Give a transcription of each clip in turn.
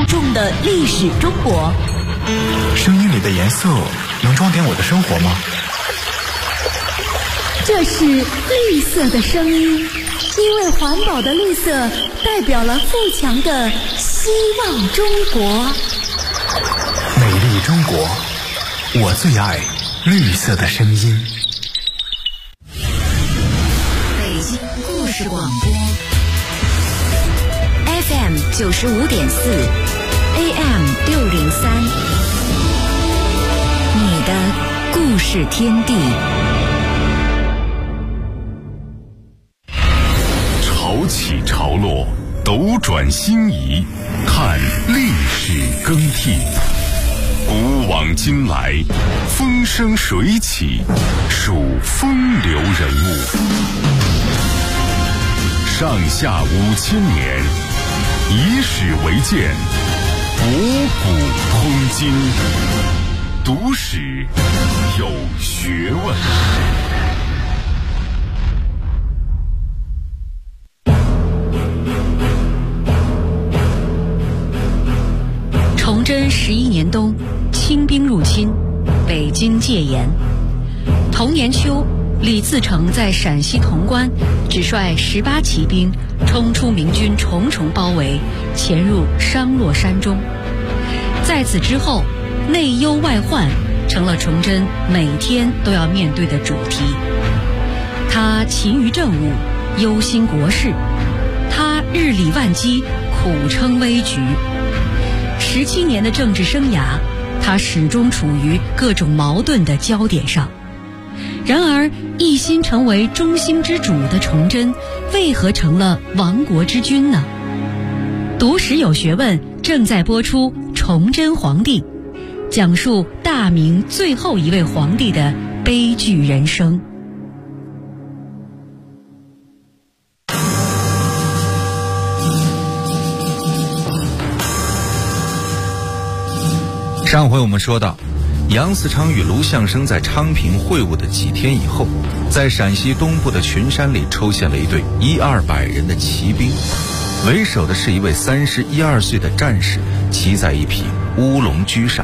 重的历史中国。 声音里的颜色能装点我的生活吗？ 这是绿色的声音，因为环保的绿色代表了富强的希望中国。 美丽中国，我最爱绿色的声音。 北京故事广播 FM 95.4 AM 603，你的故事天地。 潮起潮落，斗转星移，看历史更替。古往今来，风生水起，数风流人物。上下5000年，以史为鉴，博古通今。读史有学问。 崇祯11年冬，清兵入侵，北京戒严。同年秋，李自成在陕西潼关只率18骑兵冲出明军重重包围，潜入商洛山中。在此之后，内忧外患成了崇祯每天都要面对的主题。他勤于政务，忧心国事；他日理万机，苦撑危局。17年的政治生涯，他始终处于各种矛盾的焦点上。然而，一心成为中兴之主的崇祯，为何成了亡国之君呢？读史有学问正在播出《崇祯皇帝》，讲述大明最后一位皇帝的悲剧人生。 上回我们说到，杨嗣昌与卢象升在昌平会晤的几天以后，在陕西东部的群山里出现了一队100-200人的骑兵，为首的是一位31-2岁的战士，骑在一匹乌龙驹上。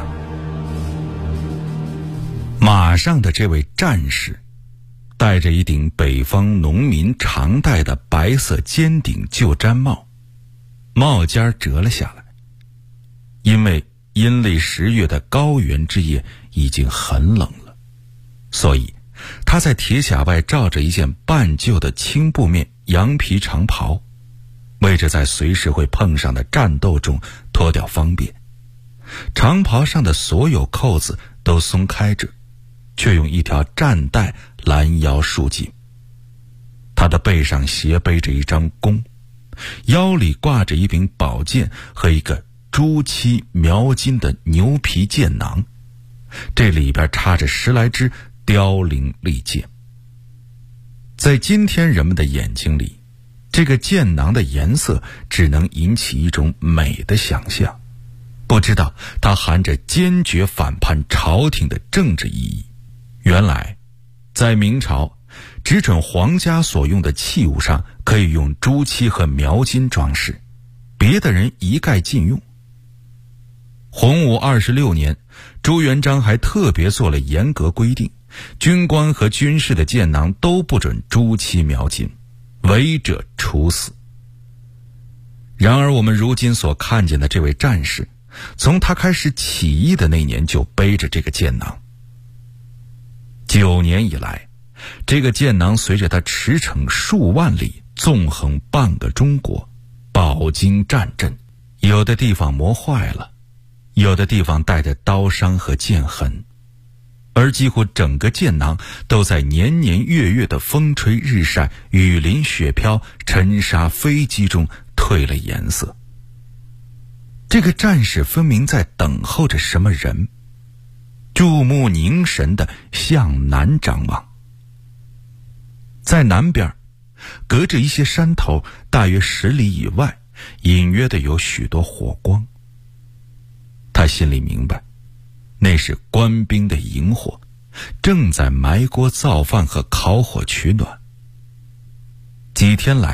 马上的这位战士戴着一顶北方农民常戴的白色尖顶旧毡帽，帽尖折了下来，因为阴历10月的高原之夜已经很冷了，所以他在铁甲外罩着一件半旧的青布面羊皮长袍，为着在随时会碰上的战斗中脱掉方便。长袍上的所有扣子都松开着，却用一条战带拦腰束紧。他的背上斜背着一张弓，腰里挂着一柄宝剑和一个朱漆描金的牛皮剑囊，这里边插着10来支凋零利剑。在今天人们的眼睛里，这个剑囊的颜色只能引起一种美的想象，不知道它含着坚决反叛朝廷的政治意义。原来在明朝，只准皇家所用的器物上可以用朱漆和描金装饰，别的人一概禁用。洪武26年，朱元璋还特别做了严格规定，军官和军士的剑囊都不准朱漆描金，违者处死。然而我们如今所看见的这位战士，从他开始起义的那年就背着这个剑囊。9年以来，这个剑囊随着他驰骋数万里，纵横半个中国，饱经战阵，有的地方磨坏了，有的地方带着刀伤和剑痕，而几乎整个剑囊都在年年月月的风吹日晒、雨淋雪飘、尘沙飞机中褪了颜色。这个战士分明在等候着什么人，注目凝神地向南张望。在南边，隔着一些山头，大约10里以外，隐约的有许多火光。他心里明白，那是官兵的营火，正在埋锅造饭和烤火取暖。几天来，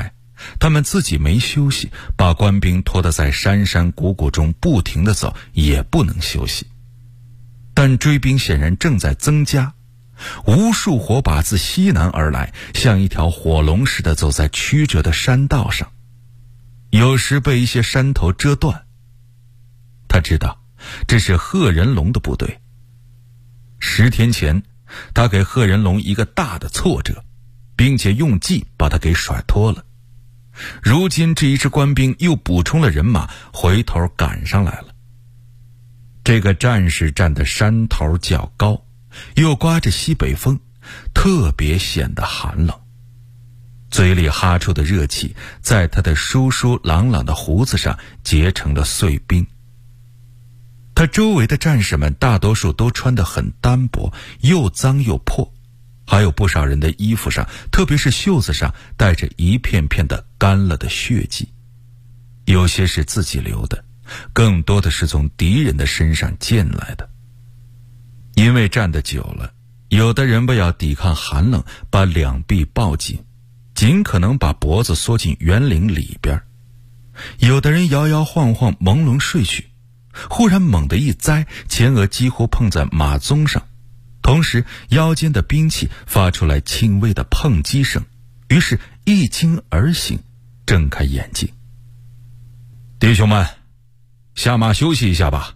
他们自己没休息，把官兵拖得在山山谷谷中不停地走，也不能休息。但追兵显然正在增加，无数火把自西南而来，像一条火龙似的走在曲折的山道上，有时被一些山头遮断。他知道这是贺人龙的部队。10天前，他给贺人龙一个大的挫折，并且用计把他给甩脱了。如今这一支官兵又补充了人马，回头赶上来了。这个战士站的山头较高，又刮着西北风，特别显得寒冷。嘴里哈出的热气在他的疏疏朗朗的胡子上结成了碎冰。他周围的战士们大多数都穿得很单薄，又脏又破，还有不少人的衣服上，特别是袖子上带着一片片的干了的血迹，有些是自己流的，更多的是从敌人的身上溅来的。因为站得久了，有的人为要抵抗寒冷，把两臂抱紧，尽可能把脖子缩进圆领里边；有的人摇摇晃晃朦胧睡去，忽然猛地一栽，前额几乎碰在马鬃上，同时腰间的兵器发出来轻微的碰击声，于是一惊而醒，睁开眼睛。弟兄们，下马休息一下吧。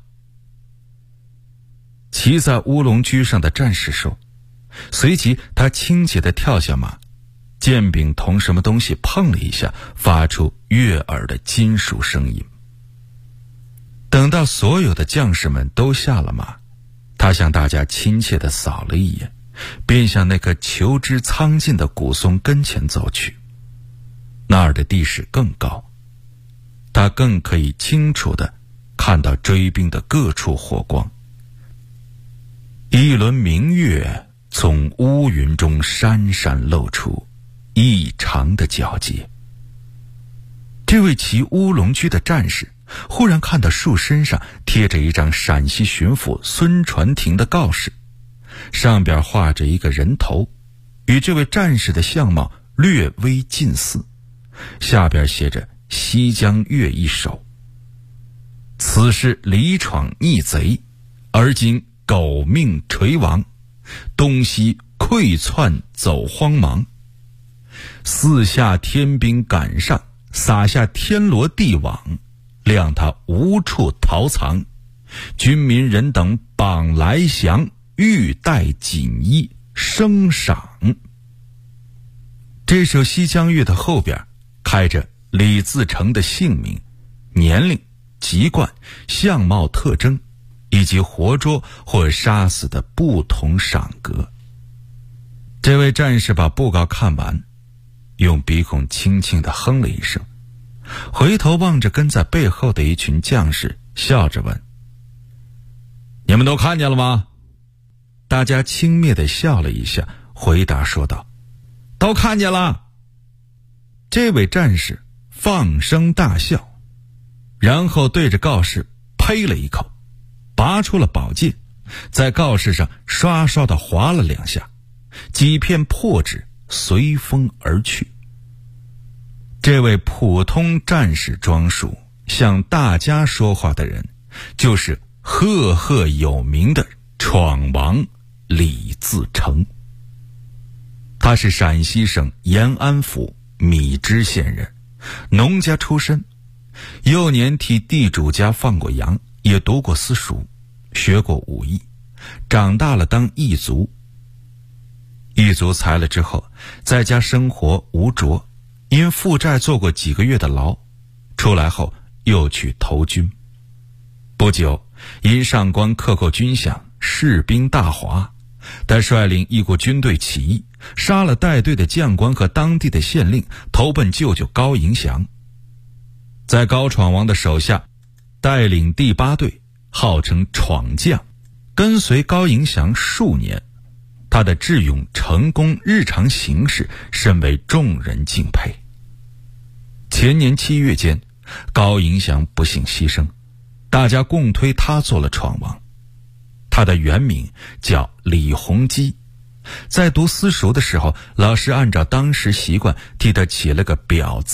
骑在乌龙驹上的战士说，随即他轻巧地跳下马，剑柄同什么东西碰了一下，发出悦耳的金属声音。等到所有的将士们都下了马，他向大家亲切地扫了一眼，便向那棵求枝苍劲的古松跟前走去。那儿的地势更高，他更可以清楚地看到追兵的各处火光。一轮明月从乌云中闪闪露出，异常的皎洁。这位骑乌龙驹的战士忽然看到树身上贴着一张陕西巡抚孙传庭的告示，上边画着一个人头，与这位战士的相貌略微近似，下边写着西江月一首。此事李闯逆贼，而今狗命垂亡，东西溃窜走荒茫，四下天兵赶上，撒下天罗地网，谅他无处逃藏，军民人等绑来降，欲戴锦衣升赏。这首西江月的后边开着李自成的姓名、年龄、籍贯、相貌特征，以及活捉或杀死的不同赏格。这位战士把布告看完，用鼻孔轻轻地哼了一声，回头望着跟在背后的一群将士，笑着问：你们都看见了吗？大家轻蔑地笑了一下，回答说道：都看见了。这位战士放声大笑，然后对着告示呸了一口，拔出了宝剑，在告示上刷刷地划了2下，几片破纸随风而去。这位普通战士装束向大家说话的人，就是赫赫有名的闯王李自成。他是陕西省延安府米脂县人，农家出身，幼年替地主家放过羊，也读过私塾，学过武艺，长大了当义卒。义卒裁了之后，在家生活无着，因负债做过几个月的牢，出来后又去投军。不久，因上官克扣军饷，士兵大哗，他率领一股军队起义，杀了带队的将官和当地的县令，投奔舅舅高迎祥。在高闯王的手下带领第8队，号称闯将，跟随高迎祥数年，他的智勇成功日常行事甚为众人敬佩。前年7月间，高迎祥不幸牺牲，大家共推他做了闯王。他的原名叫李弘基，在读私塾的时候，老师按照当时习惯替他起了个表字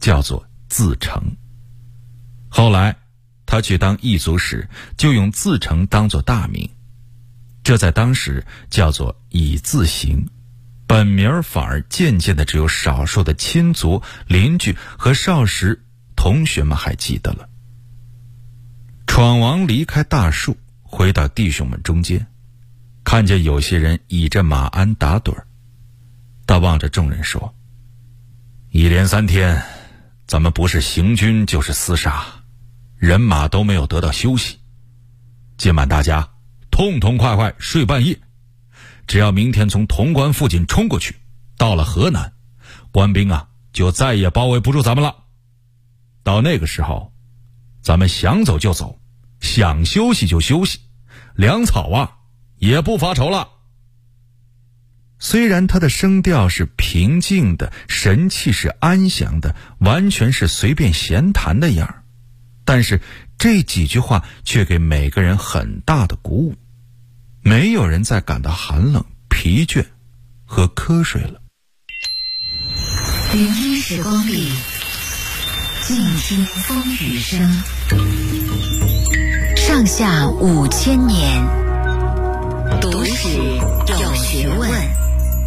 叫做自成。后来他去当异族时，就用自成当作大名，这在当时叫做以字行，本名反而渐渐的只有少数的亲族、邻居和少时同学们还记得了。闯王离开大树，回到弟兄们中间，看见有些人倚着马鞍打盹儿，他望着众人说：一连3天，咱们不是行军就是厮杀，人马都没有得到休息。今晚大家痛痛快快睡半夜，只要明天从潼关附近冲过去，到了河南，官兵就再也包围不住咱们了。到那个时候，咱们想走就走，想休息就休息，粮草也不发愁了。虽然他的声调是平静的，神气是安详的，完全是随便闲谈的样儿，但是这几句话却给每个人很大的鼓舞，没有人再感到寒冷、疲倦和瞌睡了。 聆听时光里，静听风雨声。上下5000年，读史有学问。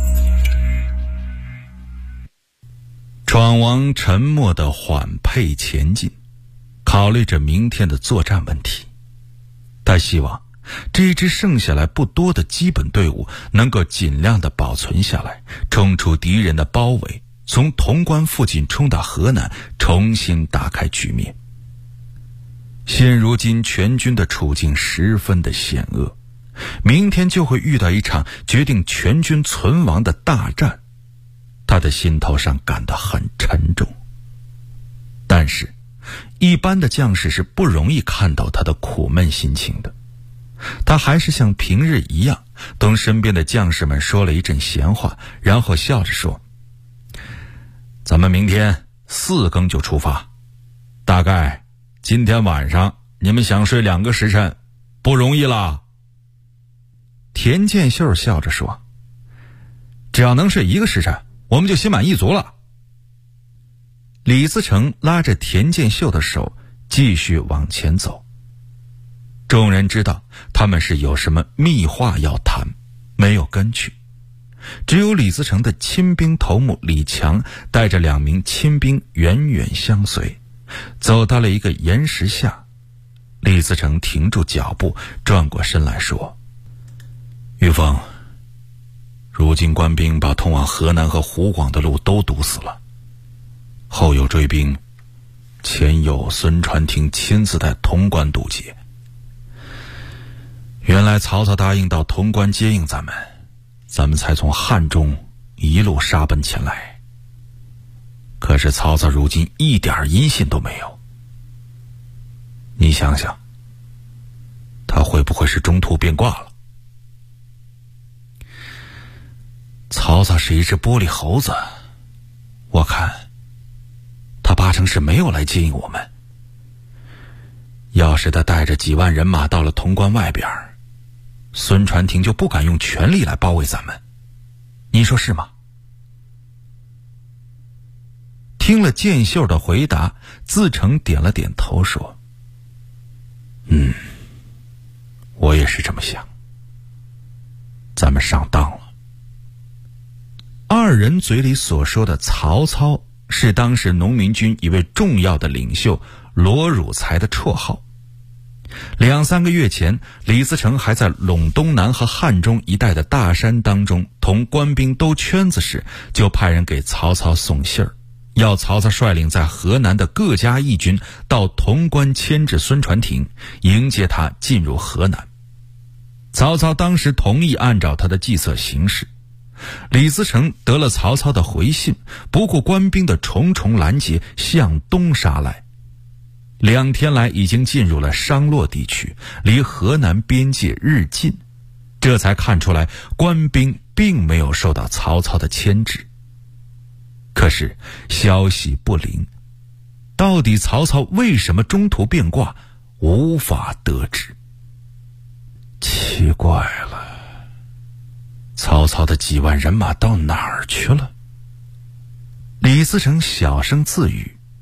闯王沉默地缓配前进，考虑着明天的作战问题。他希望这一支剩下来不多的基本队伍能够尽量地保存下来，冲出敌人的包围，从潼关附近冲到河南，重新打开局面。现如今全军的处境十分的险恶，明天就会遇到一场决定全军存亡的大战，他的心头上感到很沉重。但是一般的将士是不容易看到他的苦闷心情的，他还是像平日一样同身边的将士们说了一阵闲话，然后笑着说：咱们明天4更就出发，大概今天晚上你们想睡2个时辰不容易了。田建秀笑着说：只要能睡1个时辰，我们就心满意足了。李自成拉着田建秀的手继续往前走。众人知道他们是有什么密话要谈，没有跟去。只有李自成的亲兵头目李强带着2名亲兵远远相随，走到了一个岩石下。李自成停住脚步，转过身来说：玉凤，如今官兵把通往河南和湖广的路都堵死了，后有追兵，前有孙传庭亲自在潼关堵截。原来曹操答应到潼关接应咱们才从汉中一路杀奔前来。可是曹操如今一点音信都没有，你想想，他会不会是中途变卦了？曹操是一只玻璃猴子，我看他8成是没有来接应我们。要是他带着几万人马到了潼关外边，孙传庭就不敢用全力来包围咱们，你说是吗？听了建秀的回答，自成点了点头说：我也是这么想，咱们上当了。二人嘴里所说的曹操，是当时农民军一位重要的领袖罗汝才的绰号。2、3个月前，李自成还在陇东南和汉中一带的大山当中同官兵兜圈子时，就派人给曹操送信儿，要曹操率领在河南的各家义军到潼关牵制孙传庭，迎接他进入河南。曹操当时同意按照他的计策行事。李自成得了曹操的回信，不顾官兵的重重拦截，向东杀来。2天来已经进入了商洛地区，离河南边界日近，这才看出来官兵并没有受到曹操的牵制。可是消息不灵，到底曹操为什么中途变卦，无法得知。奇怪了，曹操的几万人马到哪儿去了？李自成小声自语，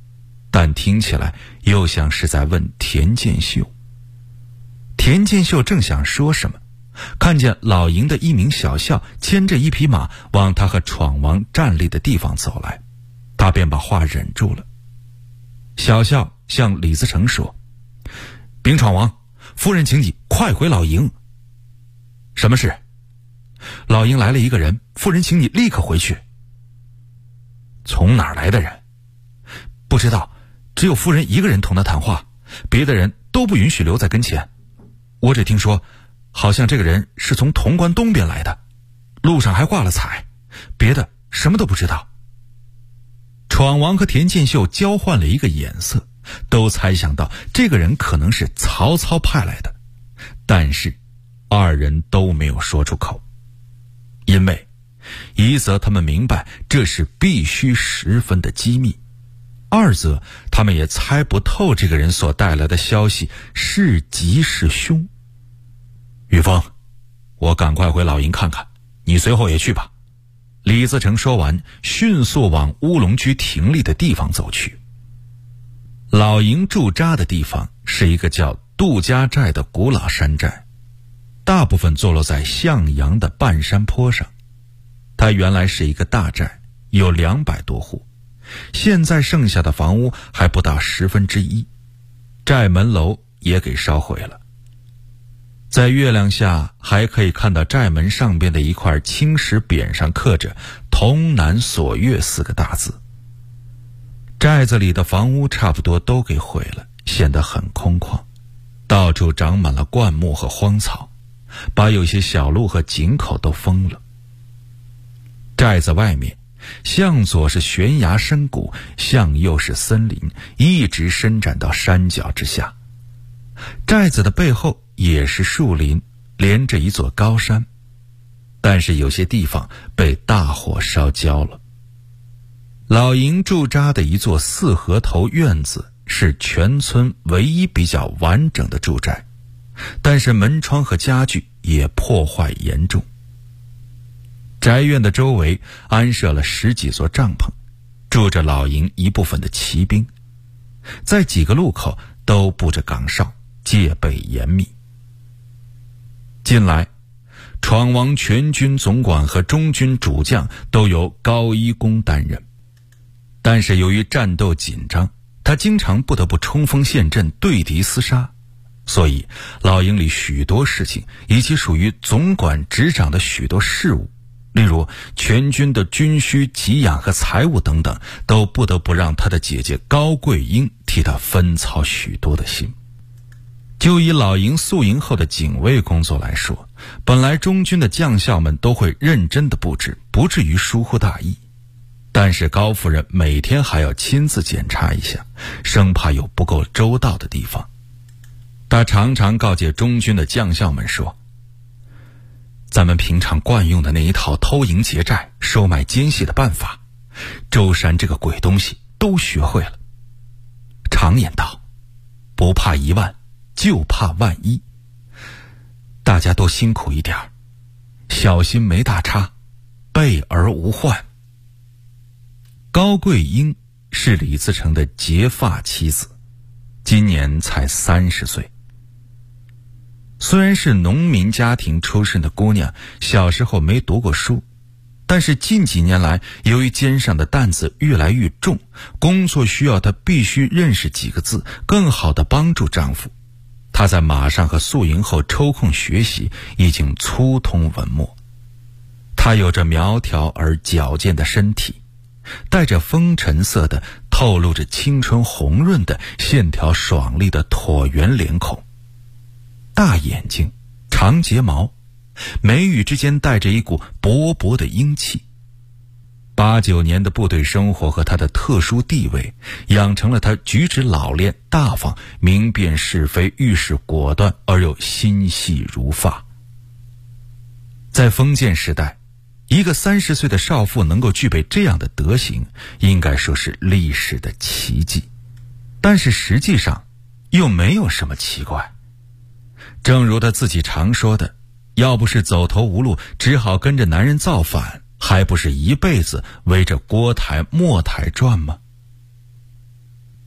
但听起来又像是在问田建秀。田建秀正想说什么，看见老营的一名小校牵着一匹马往他和闯王站立的地方走来，他便把话忍住了。小校向李自成说：“禀闯王，夫人请你快回老营。”“什么事？”“老营来了一个人，夫人请你立刻回去。”“从哪儿来的人？”“不知道，只有夫人一个人同他谈话，别的人都不允许留在跟前。我只听说好像这个人是从潼关东边来的，路上还挂了彩，别的什么都不知道。”闯王和田建秀交换了一个眼色，都猜想到这个人可能是曹操派来的，但是二人都没有说出口，因为一则他们明白这是必须十分的机密，二则他们也猜不透这个人所带来的消息是吉是凶。“玉峰，我赶快回老营看看，你随后也去吧。”李自成说完，迅速往乌龙居亭立的地方走去。老营驻扎的地方是一个叫杜家寨的古老山寨，大部分坐落在向阳的半山坡上。它原来是一个大寨，有200多户，现在剩下的房屋还不到1/10，寨门楼也给烧毁了。在月亮下还可以看到寨门上边的一块青石匾上刻着“潼南锁岳”4个大字。寨子里的房屋差不多都给毁了，显得很空旷，到处长满了灌木和荒草，把有些小路和井口都封了。寨子外面向左是悬崖深谷，向右是森林，一直伸展到山脚之下。寨子的背后也是树林，连着一座高山，但是有些地方被大火烧焦了。老营驻扎的一座4合头院子是全村唯一比较完整的住宅，但是门窗和家具也破坏严重。宅院的周围安设了10几座帐篷，住着老营一部分的骑兵，在几个路口都布着岗哨，戒备严密。近来，闯王全军总管和中军主将都由高一公担任，但是由于战斗紧张，他经常不得不冲锋陷阵，对敌厮杀，所以老营里许多事情以及属于总管执掌的许多事务，例如全军的军需、给养和财务等等，都不得不让他的姐姐高桂英替他分操许多的心。就以老营宿营后的警卫工作来说，本来中军的将校们都会认真的布置，不至于疏忽大意，但是高夫人每天还要亲自检查一下，生怕有不够周到的地方。她常常告诫中军的将校们说：“咱们平常惯用的那一套偷营劫寨、收买奸细的办法，周山这个鬼东西都学会了。常言道，不怕1万，就怕万一。大家都辛苦一点，小心没大差，备而无患。”高桂英是李自成的结发妻子，今年才30岁。虽然是农民家庭出身的姑娘，小时候没读过书，但是近几年来，由于肩上的担子越来越重，工作需要她必须认识几个字，更好地帮助丈夫。她在马上和宿营后抽空学习，已经粗通文墨。她有着苗条而矫健的身体，带着风尘色的、透露着青春红润的、线条爽利的椭圆脸孔，大眼睛，长睫毛，眉宇之间带着一股勃勃的英气。8、9年的部队生活和他的特殊地位，养成了他举止老练、大方、明辨是非、遇事果断而又心细如发。在封建时代，一个30岁的少妇能够具备这样的德行，应该说是历史的奇迹。但是实际上又没有什么奇怪。正如他自己常说的，要不是走投无路，只好跟着男人造反，还不是一辈子围着锅台、墨台转吗？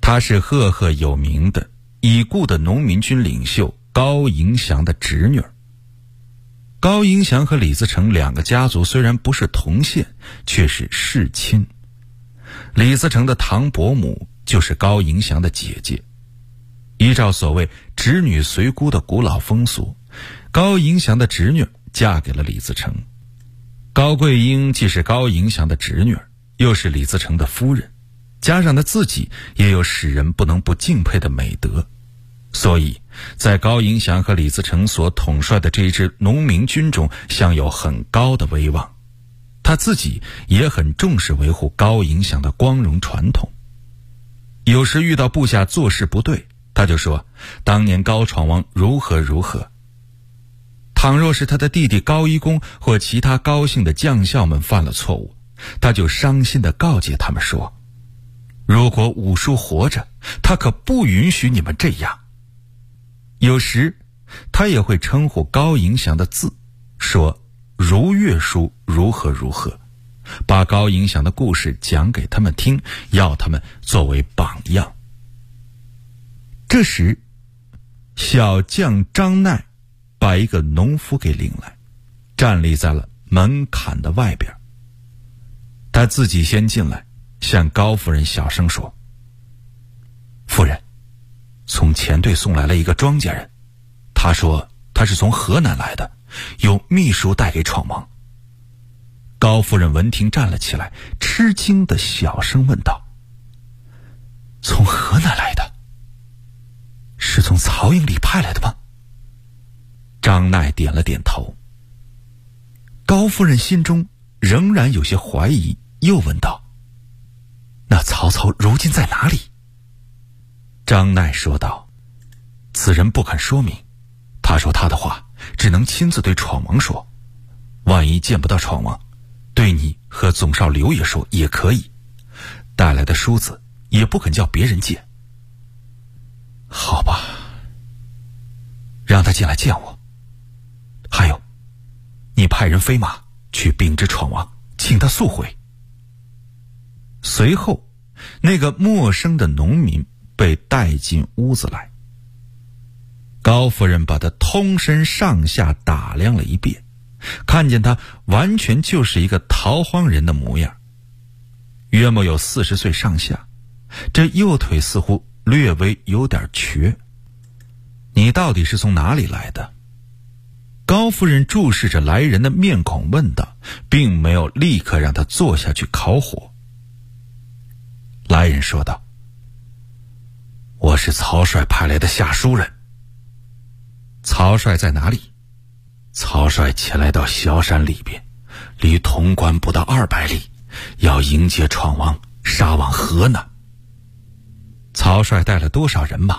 他是赫赫有名的已故的农民军领袖高迎祥的侄女儿。高迎祥和李自成两个家族虽然不是同县，却是世亲。李自成的堂伯母就是高迎祥的姐姐。依照所谓侄女随姑的古老风俗，高迎祥的侄女嫁给了李自成。高桂英既是高迎祥的侄女，又是李自成的夫人，加上他自己也有使人不能不敬佩的美德，所以在高迎祥和李自成所统帅的这一支农民军中享有很高的威望。他自己也很重视维护高迎祥的光荣传统。有时遇到部下做事不对，他就说当年高闯王如何如何。倘若是他的弟弟高一公或其他高姓的将校们犯了错误，他就伤心地告诫他们说，如果武叔活着，他可不允许你们这样。有时他也会称呼高迎祥的字，说如岳叔如何如何，把高迎祥的故事讲给他们听，要他们作为榜样。这时小将张奈把一个农夫给领来，站立在了门槛的外边。他自己先进来，向高夫人小声说，夫人，从前队送来了一个庄稼人，他说他是从河南来的，有秘书带给闯王。高夫人闻听站了起来，吃惊地小声问道，从河南来的？是从曹营里派来的吗？张奈点了点头。高夫人心中仍然有些怀疑，又问道，那曹操如今在哪里？张奈说道，此人不肯说明，他说他的话只能亲自对闯王说，万一见不到闯王，对你和总少刘爷说也可以，带来的梳子也不肯叫别人见。好吧，让他进来见我。还有，你派人飞马去禀知闯王，请他速回。随后那个陌生的农民被带进屋子来。高夫人把他通身上下打量了一遍，看见他完全就是一个逃荒人的模样，约莫有40岁上下，这右腿似乎略微有点瘸。你到底是从哪里来的？高夫人注视着来人的面孔问道，并没有立刻让他坐下去烤火。来人说道，我是曹帅派来的下书人。曹帅在哪里？曹帅前来到萧山里边，离潼关不到200里，要迎接闯王，杀往河南。曹帅带了多少人马？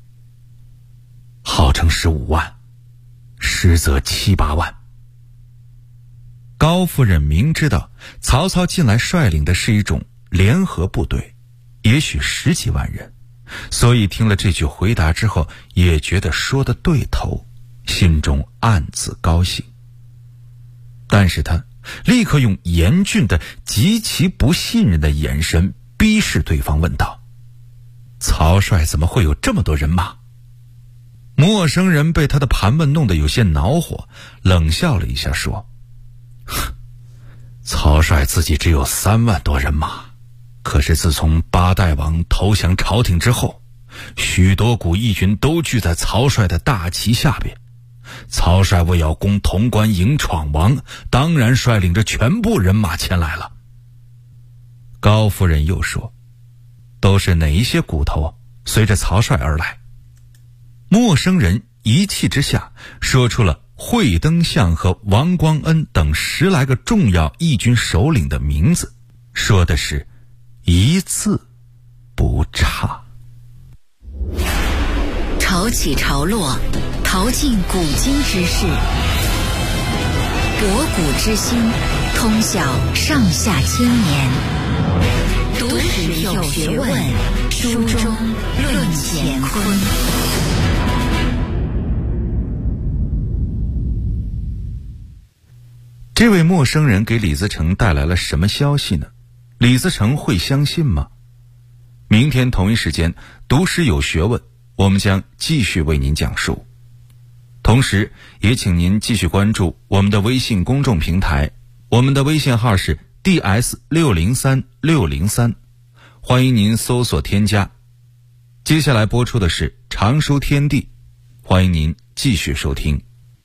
号称15万，实则7、8万。高夫人明知道曹操近来率领的是一种联合部队，也许10几万人，所以听了这句回答之后，也觉得说得对头，心中暗自高兴。但是他立刻用严峻的极其不信任的眼神逼视对方，问道，曹帅怎么会有这么多人马？陌生人被他的盘问弄得有些恼火，冷笑了一下说，曹帅自己只有3万多人马，可是自从8代王投降朝廷之后，许多股义军都聚在曹帅的大旗下边。曹帅为要攻潼关迎闯王，当然率领着全部人马前来了。高夫人又说，都是哪一些骨头随着曹帅而来？陌生人一气之下说出了惠登相和王光恩等10来个重要义军首领的名字，说的是一字不差。 潮起潮落，淘尽古今之事，博古之今，通晓上下千年。读史有学问，书中论乾坤。 这位陌生人给李自成带来了什么消息呢？李自成会相信吗？ 明天同一时间，读诗有学问，我们将继续为您讲述。同时也请您继续关注我们的微信公众平台，我们的微信号是 DS603603，欢迎您搜索添加。接下来播出的是常书天地，欢迎您继续收听。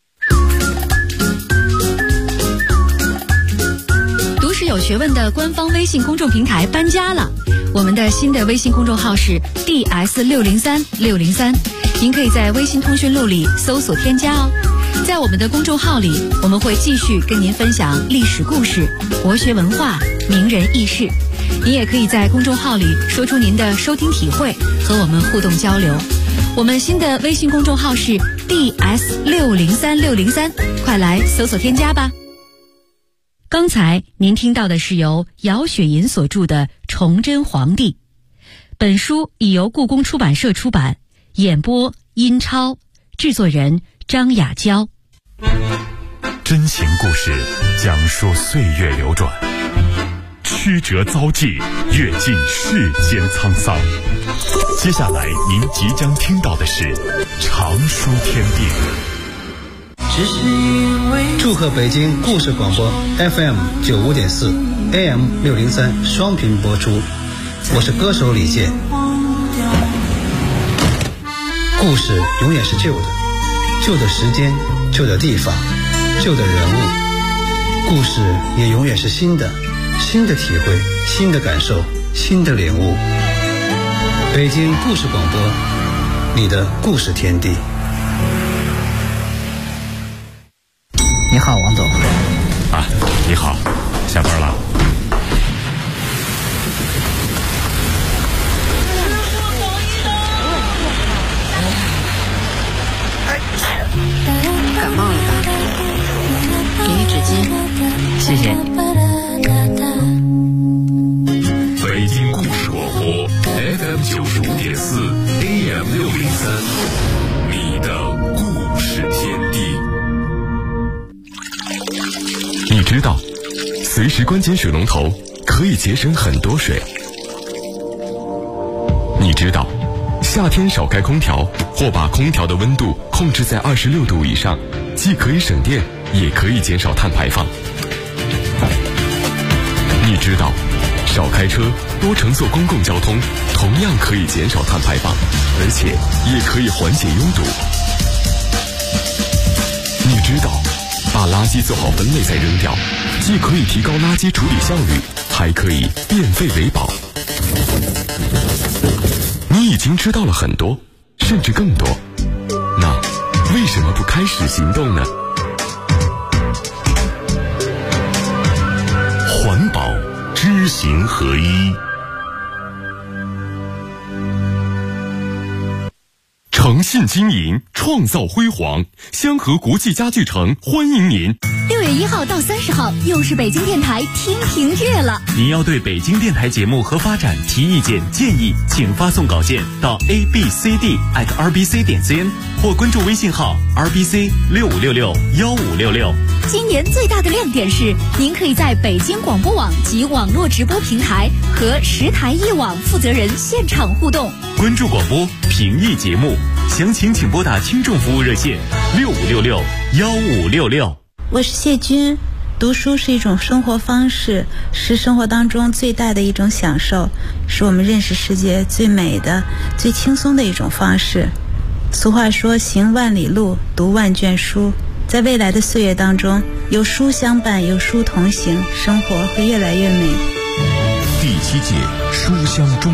读诗有学问的官方微信公众平台搬家了，我们的新的微信公众号是 DS603603，您可以在微信通讯录里搜索添加哦。在我们的公众号里，我们会继续跟您分享历史故事、国学文化、名人轶事。您也可以在公众号里说出您的收听体会，和我们互动交流。我们新的微信公众号是 DS603603，快来搜索添加吧。刚才您听到的是由姚雪银所著的《崇祯皇帝》，本书已由故宫出版社出版，演播殷超，制作人张雅娇。 真情故事讲述岁月流转，曲折遭际，阅尽世间沧桑。接下来您即将听到的是常书天地。 祝贺北京故事广播 FM 95.4 AM 603双频播出，我是歌手李健。故事永远是旧的，旧的时间，旧的地方，旧的人物。故事也永远是新的，新的体会，新的感受，新的领悟。北京故事广播，你的故事天地。 你好，王总。 啊，你好，下班了。 感冒了吧？给你纸巾。 谢谢。 北京故事广播 FM 95.4 AM 603，你的故事天地。你知道，随时关紧水龙头可以节省很多水。你知道，夏天少开空调或把空调的温度控制在26度以上，既可以省电，也可以减少碳排放。你知道，少开车，多乘坐公共交通，同样可以减少碳排放，而且也可以缓解拥堵。你知道，把垃圾做好分类再扔掉，既可以提高垃圾处理效率，还可以变废为宝。你已经知道了很多，甚至更多，那为什么不开始行动呢？环保知行合一。诚信经营，创造辉煌。香河国际家具城欢迎您。 6月1号到30号，又是北京电台听评月了。 您要对北京电台节目和发展提意见建议，请发送稿件到 abcd@rbc.cn 或关注微信号 rbc65661566。 今年最大的亮点是，您可以在北京广播网及网络直播平台和10台一网负责人现场互动。 关注广播，评议节目，详情请拨打听众服务热线65661566。 我是谢军。读书是一种生活方式，是生活当中最大的一种享受，是我们认识世界最美的、最轻松的一种方式。俗话说，行万里路，读万卷书。在未来的岁月当中，有书相伴，有书同行，生活会越来越美。 第7届书香中